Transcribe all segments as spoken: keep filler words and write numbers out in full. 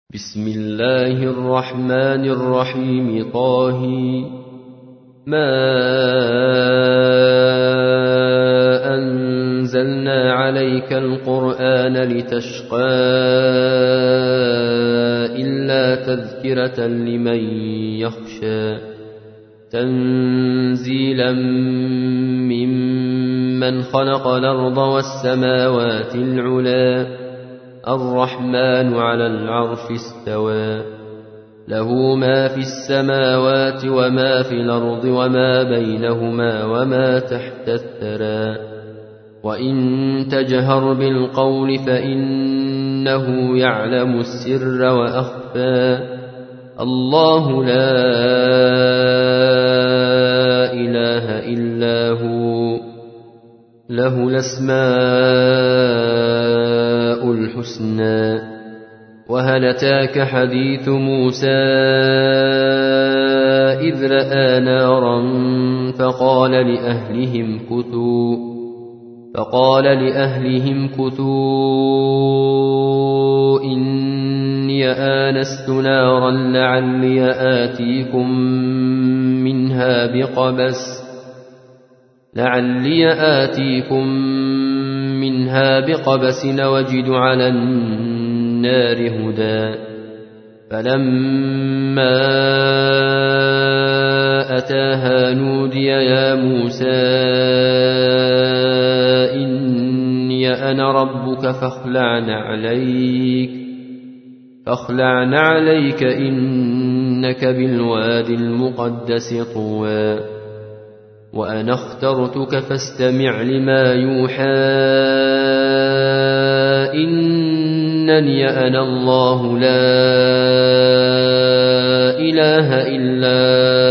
بسم الله الرحمن الرحيم. طه ما أنزلنا عليك القرآن لتشقى إلا تذكرة لمن يخشى تنزيلا ممن خلق الأرض والسماوات العلى الرحمن على العرش استوى له ما في السماوات وما في الأرض وما بينهما وما تحت الثرى وإن تجهر بالقول فإنه يعلم السر وأخفى الله لا إله إلا هو له الأسماء الحسنى. وهل أتاك حديث موسى إذ رأى نارا فقال لأهلهم كثوا فقال لأهلهم كثوا إني آنست نارا لعلي آتيكم منها بقبس لعلي آتيكم منها بقبس وجد على النار هدى. فلما أتاها نودي يا موسى إني أنا ربك فاخلع نعليك فاخلع نعليك إنك بالوادي المقدس طوى وأنا اخترتك فاستمع لما يوحى إنني أنا الله لا إله إلا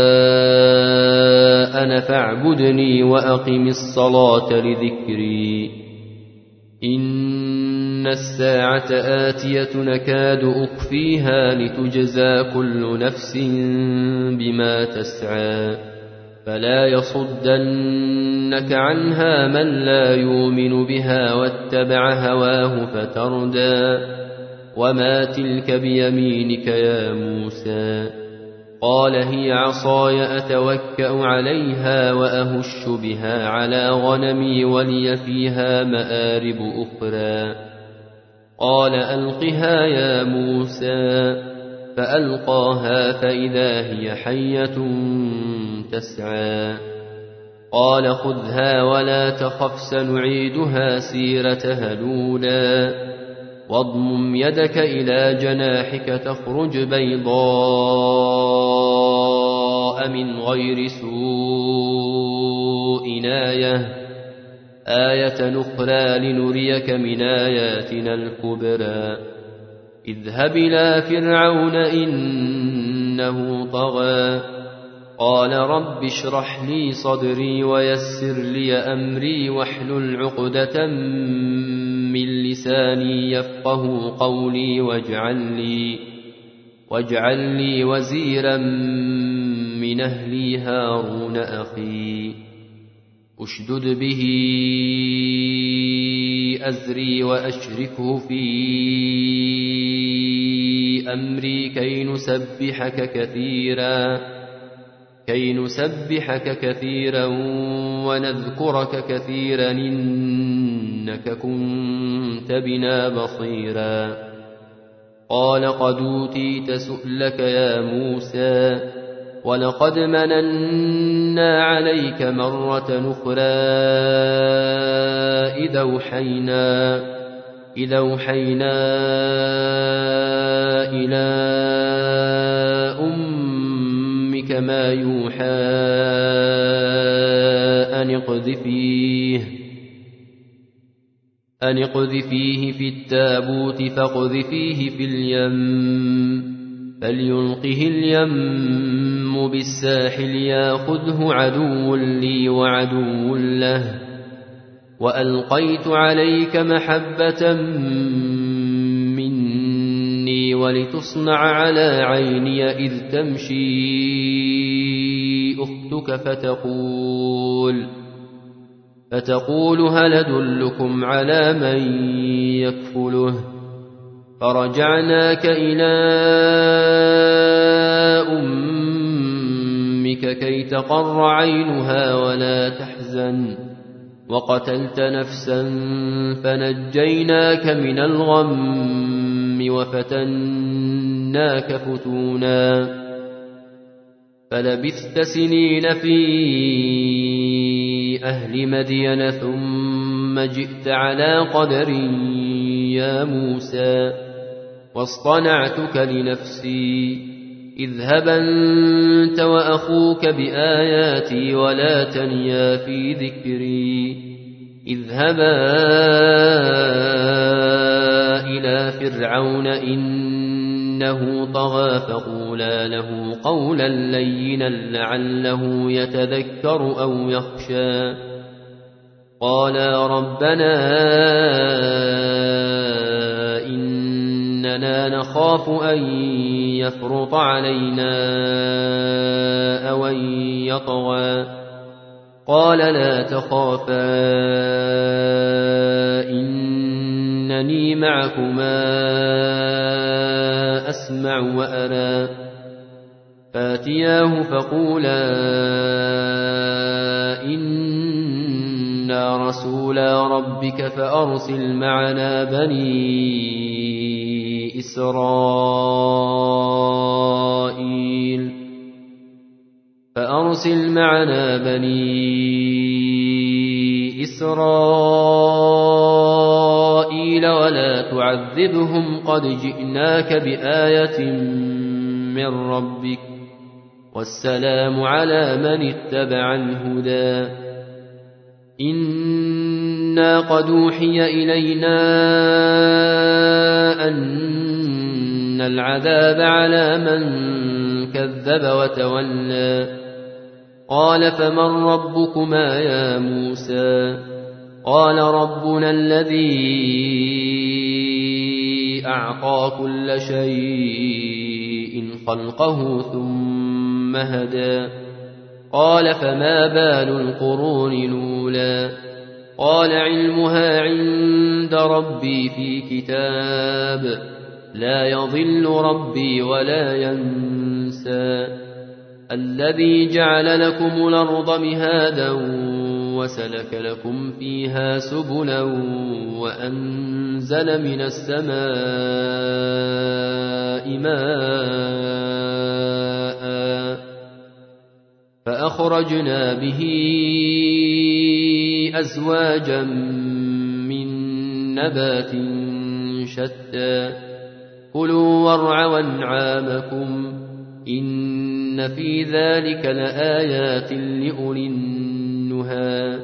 أنا فاعبدني وأقم الصلاة لذكري إن الساعة آتية نكاد أخفيها لتجزى كل نفس بما تسعى فلا يصدنك عنها من لا يؤمن بها واتبع هواه فتردى. وما تلك بيمينك يا موسى قال هي عصاي أتوكأ عليها وأهش بها على غنمي ولي فيها مآرب أخرى. قال ألقها يا موسى فألقاها فإذا هي حية تسعى. قال خذها ولا تخف سنعيدها سيرتها الأولى واضمم يدك إلى جناحك تخرج بيضاء من غير سوء آية آية أخرى لنريك من آياتنا الكبرى. اذهب إلى فرعون إنه طغى قال رب اشرح لي صدري ويسر لي أمري واحلل عقدة من لساني يفقه قولي واجعل لي, واجعل لي وزيرا من أهلي هارون أخي أشدد به أزري وأشركه في أمري كي نسبحك كثيرا كي نسبحك كثيرا ونذكرك كثيرا إنك كنت بنا بصيرا. قال قد أوتيت سؤلك يا موسى ولقد مننا عليك مرة أخرى إذا أوحينا إذا أوحينا إلى أمك ما يوحى أن اقذفيه أن اقذفيه في التابوت فاقذفيه في اليم فليلقه اليم بالساحل ياخذه عدو لي وعدو له وألقيت عليك محبة مني ولتصنع على عيني إذ تمشي أختك فتقول فتقول هل أدلكم على من يكفله فرجعناك إلى أمك كي تقر عينها ولا تحزن وقتلت نفسا فنجيناك من الغم وفتناك فتونا فلبثت سنين في أهل مدين ثم جئت على قدر يا موسى واصطنعتك لنفسي اذهب أنت وأخوك بآياتي ولا تنيا في ذكري اذهبا إلى فرعون إنه طغى فقولا له قولا لينا لعله يتذكر أو يخشى قالا ربنا إننا نخاف أن يفرط علينا أو أن يطغى قال لا تخافا إنني معكما أسمع وأرى فاتياه فقولا إنا رسولا ربك فأرسل معنا بني إسرائيل فأرسل معنا بني إسرائيل ولا تعذبهم قد جئناك بآية من ربك والسلام على من اتبع الهدى إنا قد أوحي إلينا أن العذاب على من كذب وتولى قال فمن ربكما يا موسى قال ربنا الذي أعطى كل شيء خلقه ثم هدى قال فما بال القرون الأولى قال علمها عند ربي في كتاب لا يضل ربي ولا ينسى الذي جعل لكم الأرض مهادا وسلك لكم فيها سبلا وأنزل من السماء ماء فأخرجنا به أزواجا من نبات شتى كلوا وارعوا أنعامكم إن في ذلك لآيات لأولي النهى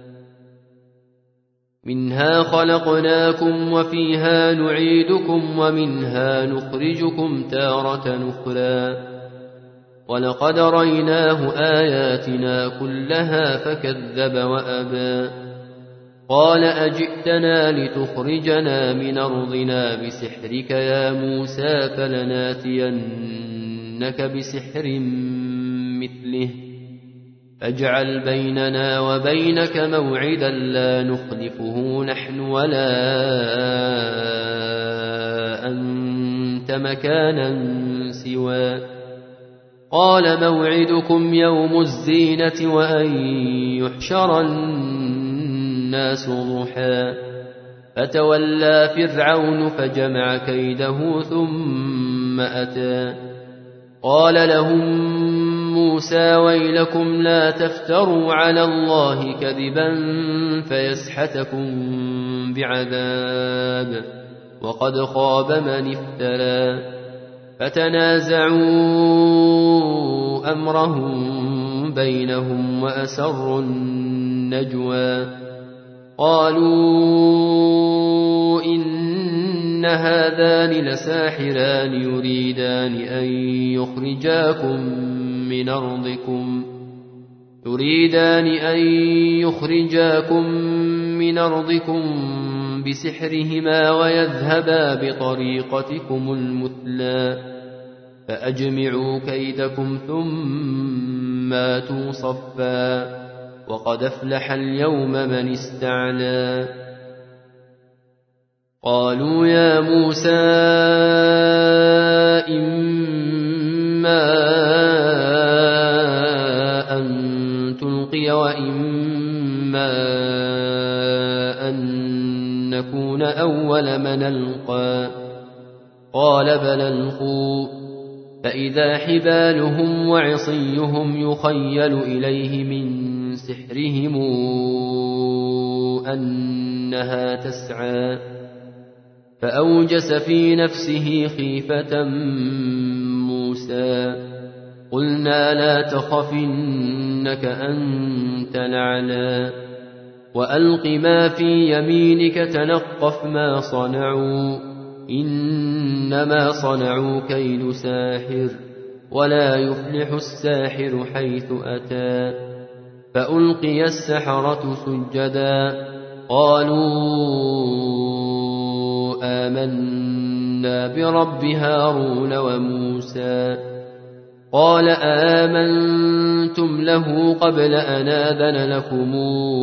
منها خلقناكم وفيها نعيدكم ومنها نخرجكم تارة أخرى ولقد ريناه آياتنا كلها فكذب وأبى قال أجئتنا لتخرجنا من أرضنا بسحرك يا موسى فلناتينك بسحر مثله فاجعل بيننا وبينك موعدا لا نخلفه نحن ولا أنت مكانا سوى قال موعدكم يوم الزينة وأن يحشر الناس ضحى فتولى فرعون فجمع كيده ثم أتى قال لهم موسى ويلكم لا تفتروا على الله كذبا فيسحتكم بعذاب وقد خاب من افترى فتنازعوا أمرهم بينهم وأسروا النجوى قالوا إن هذان لساحران يريدان أن يخرجاكم من أرضكم يريدان أن يخرجاكم من أرضكم بسحرهما ويذهبا بطريقتكم المثلى فأجمعوا كيدكم ثم آتوا صفا وقد أفلح اليوم من استعلى قالوا يا موسى إما أن تلقي وإما أن نكون أول من ألقى قال بل ألقوا فإذا حبالهم وعصيهم يخيل إليه من سحرهم أنها تسعى فأوجس في نفسه خيفة موسى قلنا لا تخف إنك أنت الأعلى وألق ما في يمينك تلقف ما صنعوا إنما صنعوا كيد ساحر ولا يفلح الساحر حيث أتى فألقي السحرة سجدا قالوا آمنا برب هارون وموسى قال آمنتم له قبل أن آذن لكم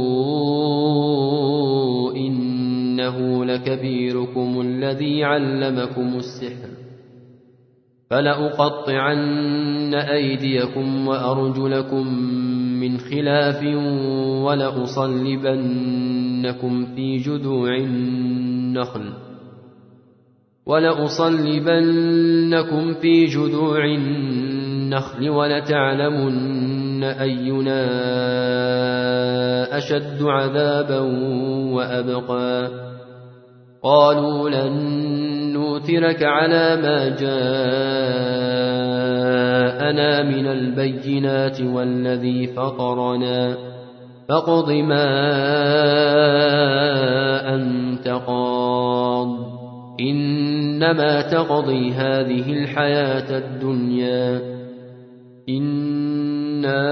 إنه لكبيركم الذي علمكم السحر فلأقطعن أيديكم وأرجلكم من خلاف ولأصلبنكم في جذوع النخل ولأصلبنكم في جذوع النخل ولتعلمن أينا أشد عذابا وأبقى قالوا لن نؤثرك على ما جاءنا من البينات والذي فطرنا فاقض ما أنت قاض إنما تقضي هذه الحياة الدنيا إنا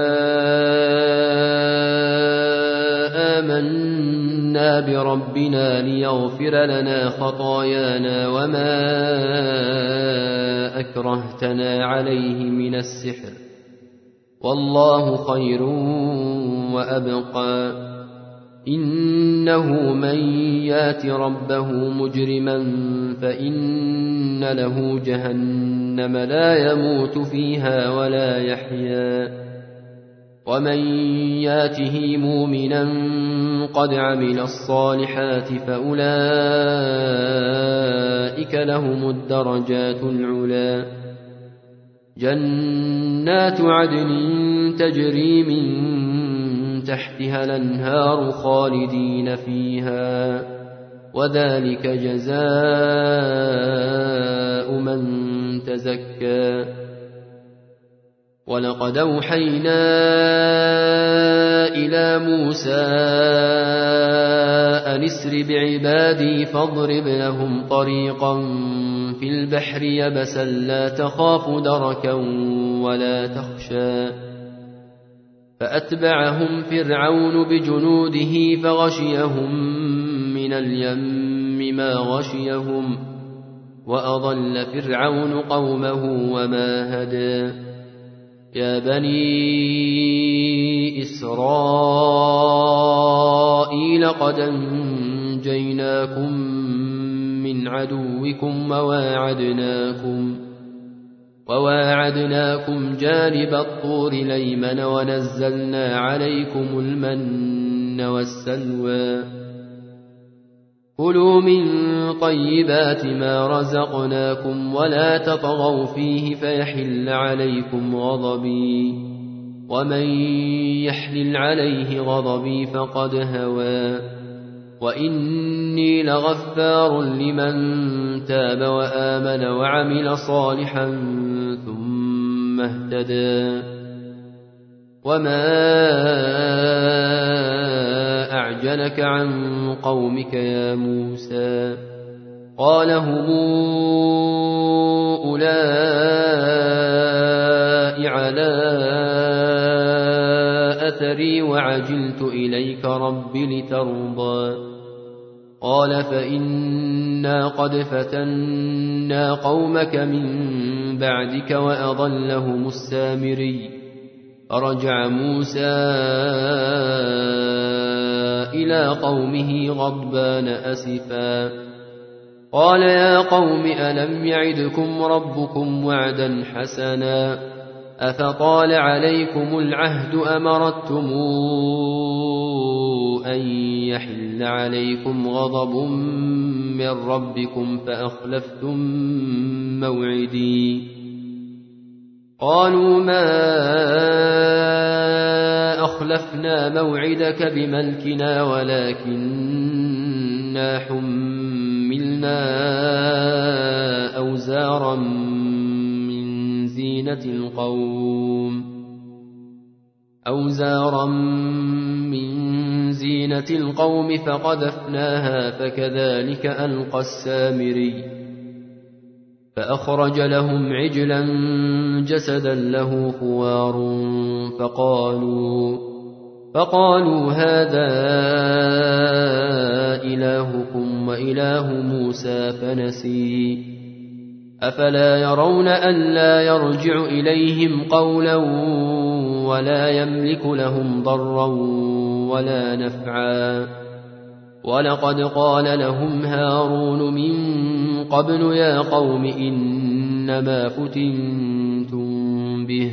آمنا بربنا ليغفر لنا خطايانا وما أكرهتنا عليه من السحر والله خير وأبقى إنه من يات ربه مجرما فإن له جهنم لا يموت فيها ولا يحيا ومن ياته مؤمنا قد عمل الصالحات فأولئك لهم الدرجات العلى جنات عدن تجري من تحتها الأنهار خالدين فيها وذلك جزاء من تزكى ولقد أوحينا إلى موسى أن اسر بعبادي فاضرب لهم طريقا في البحر يبسا لا تخاف دركا ولا تخشى فأتبعهم فرعون بجنوده فغشيهم من اليم ما غشيهم وأضل فرعون قومه وما هدى يا بني إسرائيل قد أنجيناكم من عدوكم وواعدناكم وواعدناكم جانب الطور الأيمن ونزلنا عليكم المن والسلوى كلوا من طيبات ما رزقناكم ولا تطغوا فيه فيحل عليكم غضبي ومن يحلل عليه غضبي فقد هوى وإني لغفار لمن تاب وآمن وعمل صالحا ثم اهتدى وما أعجلك عن قومك يا موسى قال هم أولئك على أثري وعجلت إليك رب لترضى قال فإنا قد فتنا قومك من بعدك وأضلهم السامري فرجع موسى إلى قومه غضبان أسفا قال يا قوم ألم يعدكم ربكم وعدا حسنا أفطال عليكم العهد أمرتم أن يحل عليكم غضب من ربكم فأخلفتم موعدي قالوا ما أخلفنا موعدك بملكنا ولكننا حملنا أوزارا من زينة القوم أوزارا من زينة القوم فقذفناها فكذلك ألقى السامري فأخرج لهم عجلا جسدا له خوار فقالوا فقالوا هذا إلهكم وإله موسى فنسي أفلا يرون ألا يرجع إليهم قولا ولا يملك لهم ضرا ولا نفعا ولقد قال لهم هارون من قبل يا قوم إنما فتنتم به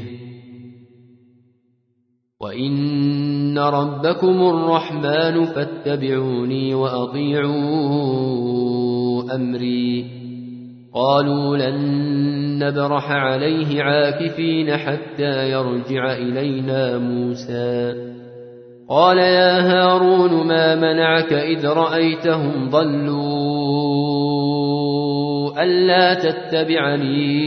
وإن ربكم الرحمن فاتبعوني وأطيعوا أمري قالوا لن نبرح عليه عاكفين حتى يرجع إلينا موسى قال يا هارون ما منعك إذ رأيتهم ضلوا ألا تتبعني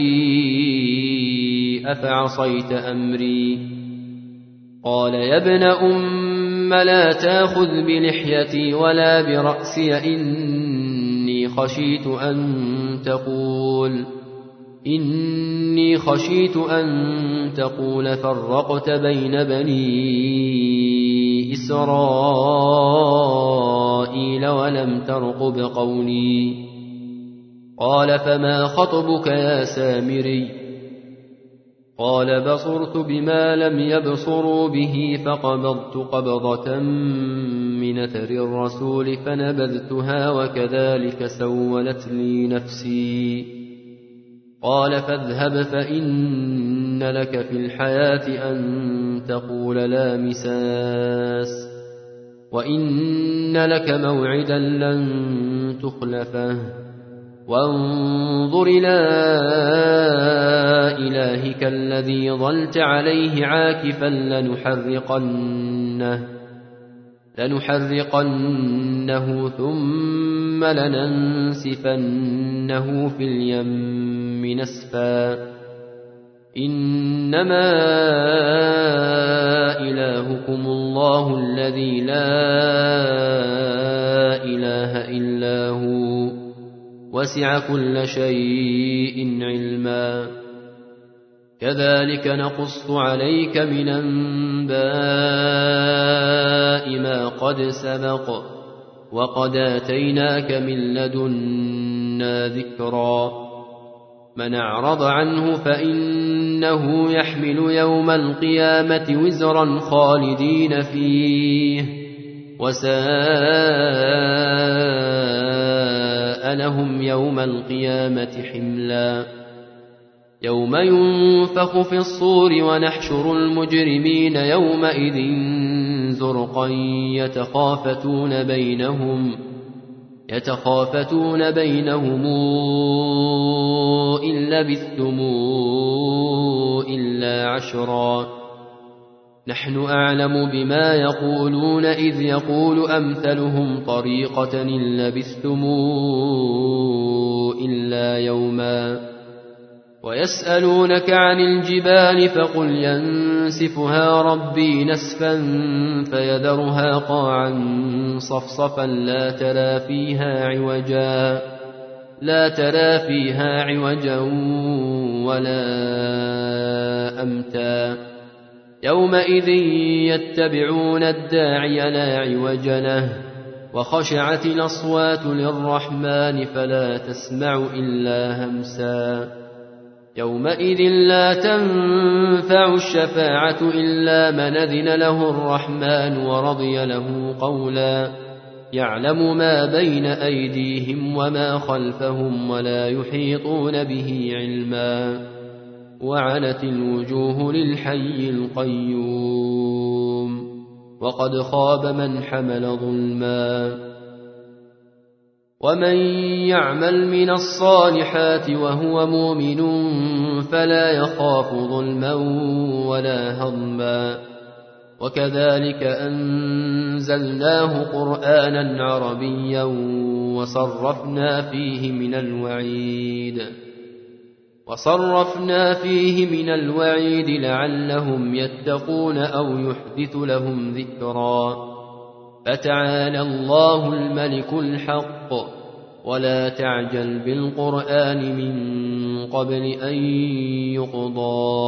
أفعصيت أمري قال يا ابن أم لا تأخذ بلحيتي ولا برأسي إني خشيت أن تقول إني خشيت أن تقول فرقت بين بني إسرائيل ولم ترقب قولي قال فما خطبك يا سامري قال بصرت بما لم يبصروا به فقبضت قبضة من أثر الرسول فنبذتها وكذلك سولت لي نفسي قال فاذهب فإن لك في الحياة أن تقول لا مساس وإن لك موعدا لن تخلفه وانظر إلى إلهك الذي ظلت عليه عاكفا لنحرقنه لنحرقنه ثم لننسفنه في اليم نسفا إنما إلهكم الله الذي لا إله إلا هو وسع كل شيء علما كذلك نقص عليك من أنباء ما قد سبق وقد آتيناك من لدنا ذكرا من أعرض عنه فإنه يحمل يوم القيامة وزرا خالدين فيه وساء لهم يوم القيامة حملا يوم ينفخ في الصور ونحشر المجرمين يومئذ زرقا يتخافتون بينهم يتخافتون بينهم إن لبثتم إلا عشرا نحن أعلم بما يقولون إذ يقول أمثلهم طريقة إن لبثتم إلا يوما ويسألونك عن الجبال فقل ينسفها ربي نسفا فيذرها قاعا صفصفا لا ترى فيها عوجا لا ترى فيها عوجا ولا أمتا يومئذ يتبعون الداعي لا عوج له وخشعت الأصوات للرحمن فلا تسمع إلا همسا يومئذ لا تنفع الشفاعة إلا من أذن له الرحمن ورضي له قولا يعلم ما بين أيديهم وما خلفهم ولا يحيطون به علما وعنت الوجوه للحي القيوم وقد خاب من حمل ظلما ومن يعمل من الصالحات وهو مؤمن فلا يخاف ظلما ولا هضما وكذلك أنزلناه قرآنا عربيا وصرفنا فيه من الوعيد وصرفنا فيه من الوعيد لعلهم يتقون أو يحدث لهم ذكرا فتعالى الله الملك الحق ولا تعجل بالقرآن من قبل أن يقضى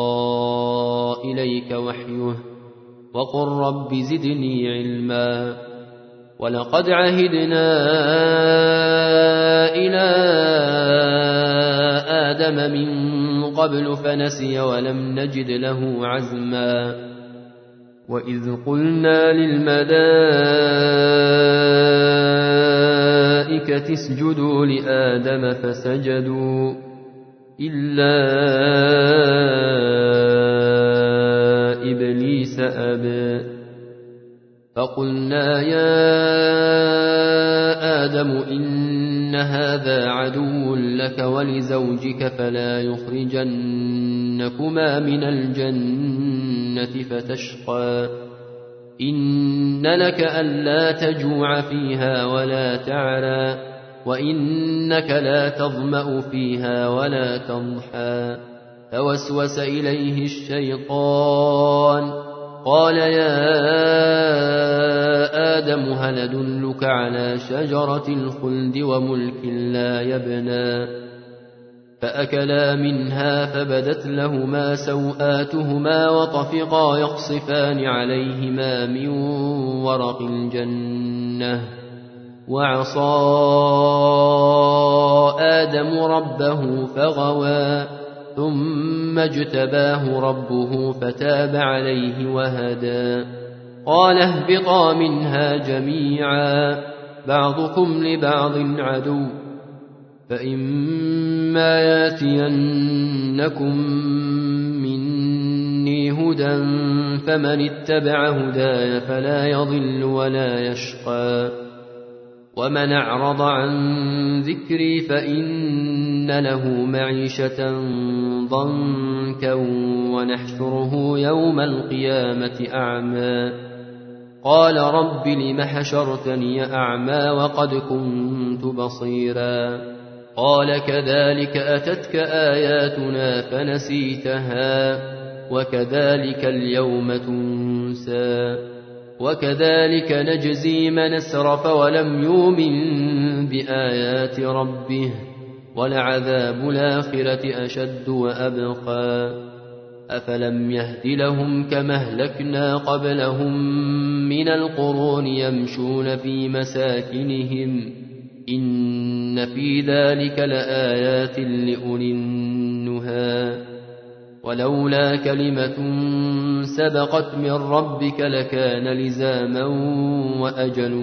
إليك وحيه وقل رب زدني علما ولقد عهدنا إلى آدم من قبل فنسي ولم نجد له عزما وإذ قلنا للملائكة اسجدوا لآدم فسجدوا إلا إبليس أبى فقلنا يا آدم إن هذا عدو لك ولزوجك فلا يخرجنكما من الجنة فتشقى إن لك ألا تجوع فيها ولا تعرى وإنك لا تظمأ فيها ولا تضحى فوسوس إليه الشيطان قال يا آدم هل أدلك على شجرة الخلد وملك لا يبنى فأكلا منها فبدت لهما سوآتهما وطفقا يخصفان عليهما من ورق الجنة وعصى آدم ربه فغوى ثم اجتباه ربه فتاب عليه وهدى قال اهبطا منها جميعا بعضكم لبعض عدو فإما ياتينكم مني هدى فمن اتبع هداي فلا يضل ولا يشقى ومن أعرض عن ذكري فإن له معيشة ضنكا ونحشره يوم القيامة أعمى قال رب لم حشرتني أعمى وقد كنت بصيرا قال كذلك أتتك آياتنا فنسيتها وكذلك اليوم تنسى وكذلك نجزي من اسرف ولم يؤمن بآيات ربه ولعذاب الآخرة أشد وأبقى أفلم يهد لهم كما أهلكنا قبلهم من القرون يمشون في مساكنهم إن في ذلك لآيات لأولي النهى ولولا كلمة سبقت من ربك لكان لزاما وأجل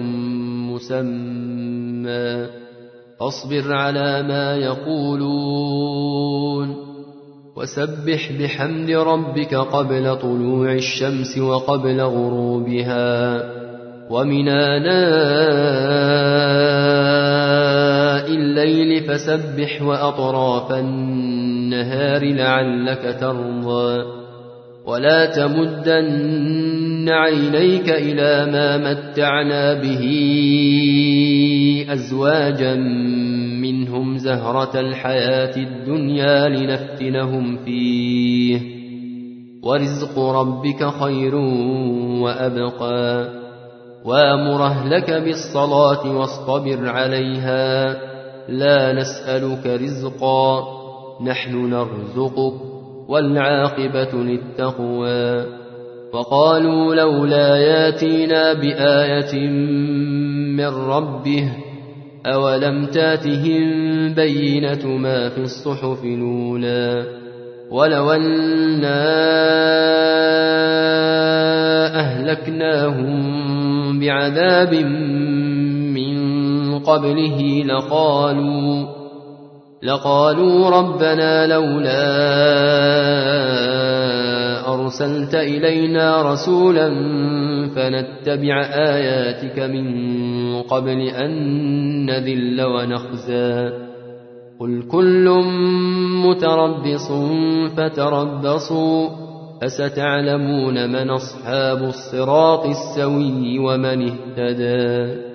مسمى فاصبر على ما يقولون وسبح بحمد ربك قبل طلوع الشمس وقبل غروبها ومن آناء الليل فسبح وأطراف النهار لعلك ترضى ولا تمدن عينيك إلى ما متعنا به أزواجا منهم زهرة الحياة الدنيا لنفتنهم فيه ورزق ربك خير وأبقى وامر أهلك بالصلاة واصطبر عليها لا نسألك رزقا نحن نرزقك والعاقبة للتقوى وقالوا لولا ياتينا بآية من ربه أولم تاتهم بينة ما في الصحف الأولى ولو أنا أهلكناهم بعذاب قبله لقالوا لقالوا ربنا لولا أرسلت إلينا رسولا فنتبع آياتك من قبل أن نذل ونخزى قل كل متربص فتربصوا فستعلمون من أصحاب الصراط السوي ومن اهتدى